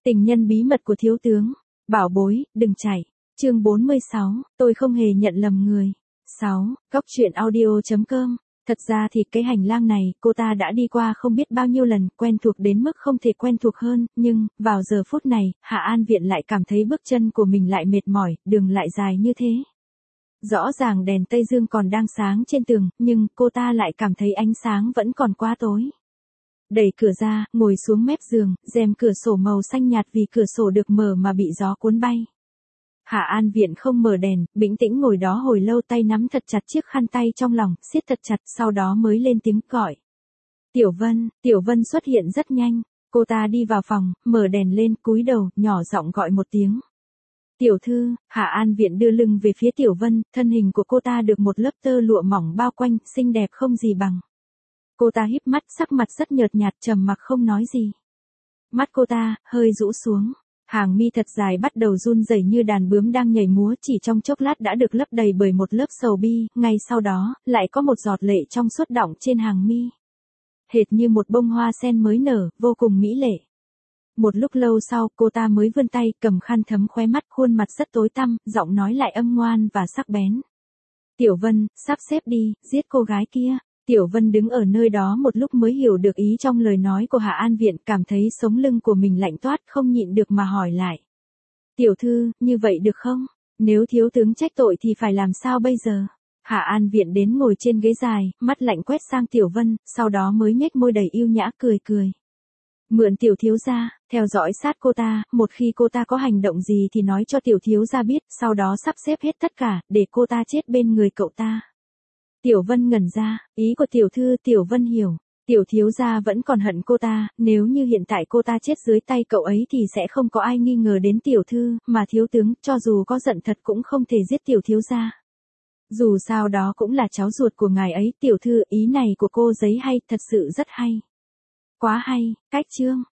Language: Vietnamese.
Tình nhân bí mật của thiếu tướng. Bảo bối, đừng chạy. Chương 46, tôi không hề nhận lầm người. 6. Góc truyện audio.com. Thật ra thì cái hành lang này, cô ta đã đi qua không biết bao nhiêu lần, quen thuộc đến mức không thể quen thuộc hơn, nhưng, vào giờ phút này, Hạ An Viện lại cảm thấy bước chân của mình lại mệt mỏi, đường lại dài như thế. Rõ ràng đèn Tây Dương còn đang sáng trên tường, nhưng cô ta lại cảm thấy ánh sáng vẫn còn quá tối. Đẩy cửa ra, ngồi xuống mép giường, rèm cửa sổ màu xanh nhạt vì cửa sổ được mở mà bị gió cuốn bay. Hạ An Viện không mở đèn, bình tĩnh ngồi đó hồi lâu, tay nắm thật chặt chiếc khăn tay trong lòng, siết thật chặt, sau đó mới lên tiếng gọi. Tiểu Vân xuất hiện rất nhanh, cô ta đi vào phòng, mở đèn lên, cúi đầu, nhỏ giọng gọi một tiếng. Tiểu thư. Hạ An Viện đưa lưng về phía Tiểu Vân, thân hình của cô ta được một lớp tơ lụa mỏng bao quanh, xinh đẹp không gì bằng. Cô ta híp mắt, sắc mặt rất nhợt nhạt, trầm mặc không nói gì. Mắt cô ta hơi rũ xuống, hàng mi thật dài bắt đầu run rẩy như đàn bướm đang nhảy múa, chỉ trong chốc lát đã được lấp đầy bởi một lớp sầu bi, ngay sau đó, lại có một giọt lệ trong suốt đọng trên hàng mi. Hệt như một bông hoa sen mới nở, vô cùng mỹ lệ. Một lúc lâu sau, cô ta mới vươn tay, cầm khăn thấm khóe mắt, khuôn mặt rất tối tăm, giọng nói lại âm ngoan và sắc bén. Tiểu Vân, sắp xếp đi, giết cô gái kia. Tiểu Vân đứng ở nơi đó một lúc mới hiểu được ý trong lời nói của Hạ An Viện, cảm thấy sống lưng của mình lạnh toát, không nhịn được mà hỏi lại. Tiểu thư, như vậy được không? Nếu thiếu tướng trách tội thì phải làm sao bây giờ? Hạ An Viện đến ngồi trên ghế dài, mắt lạnh quét sang Tiểu Vân, sau đó mới nhếch môi đầy yêu nhã cười cười. Mượn tiểu thiếu gia, theo dõi sát cô ta, một khi cô ta có hành động gì thì nói cho tiểu thiếu gia biết, sau đó sắp xếp hết tất cả, để cô ta chết bên người cậu ta. Tiểu Vân ngẩn ra, ý của tiểu thư Tiểu Vân hiểu. Tiểu thiếu gia vẫn còn hận cô ta, nếu như hiện tại cô ta chết dưới tay cậu ấy thì sẽ không có ai nghi ngờ đến tiểu thư, mà thiếu tướng, cho dù có giận thật cũng không thể giết tiểu thiếu gia. Dù sao đó cũng là cháu ruột của ngài ấy, tiểu thư, ý này của cô giấy hay, thật sự rất hay. Quá hay, cách chương.